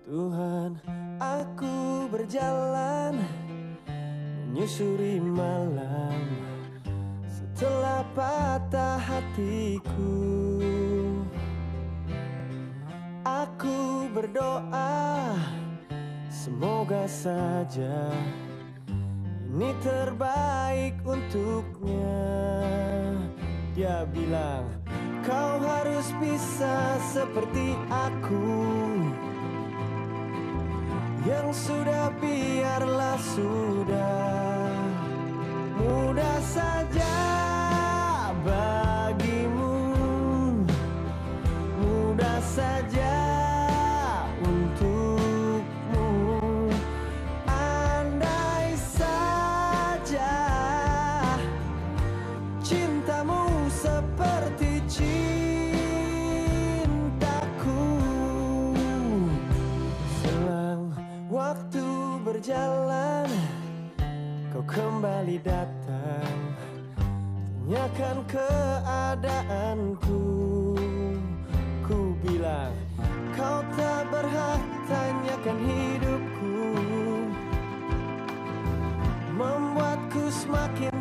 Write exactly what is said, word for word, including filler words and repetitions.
Tuhan, aku berjalan menyusuri malam setelah patah hatiku. Aku berdoa, semoga saja ini terbaik untuknya. Dia bilang, kau harus bisa seperti aku. Yang sudah biarlah sudah, mudah saja bagimu, mudah saja untukmu. Andai saja cintamu seperti cintaku. Selang waktu berjalan, kau kembali datang, tanyakan keadaanku. Ku bilang, kau tak berhak tanyakan hidupku, membuatku semakin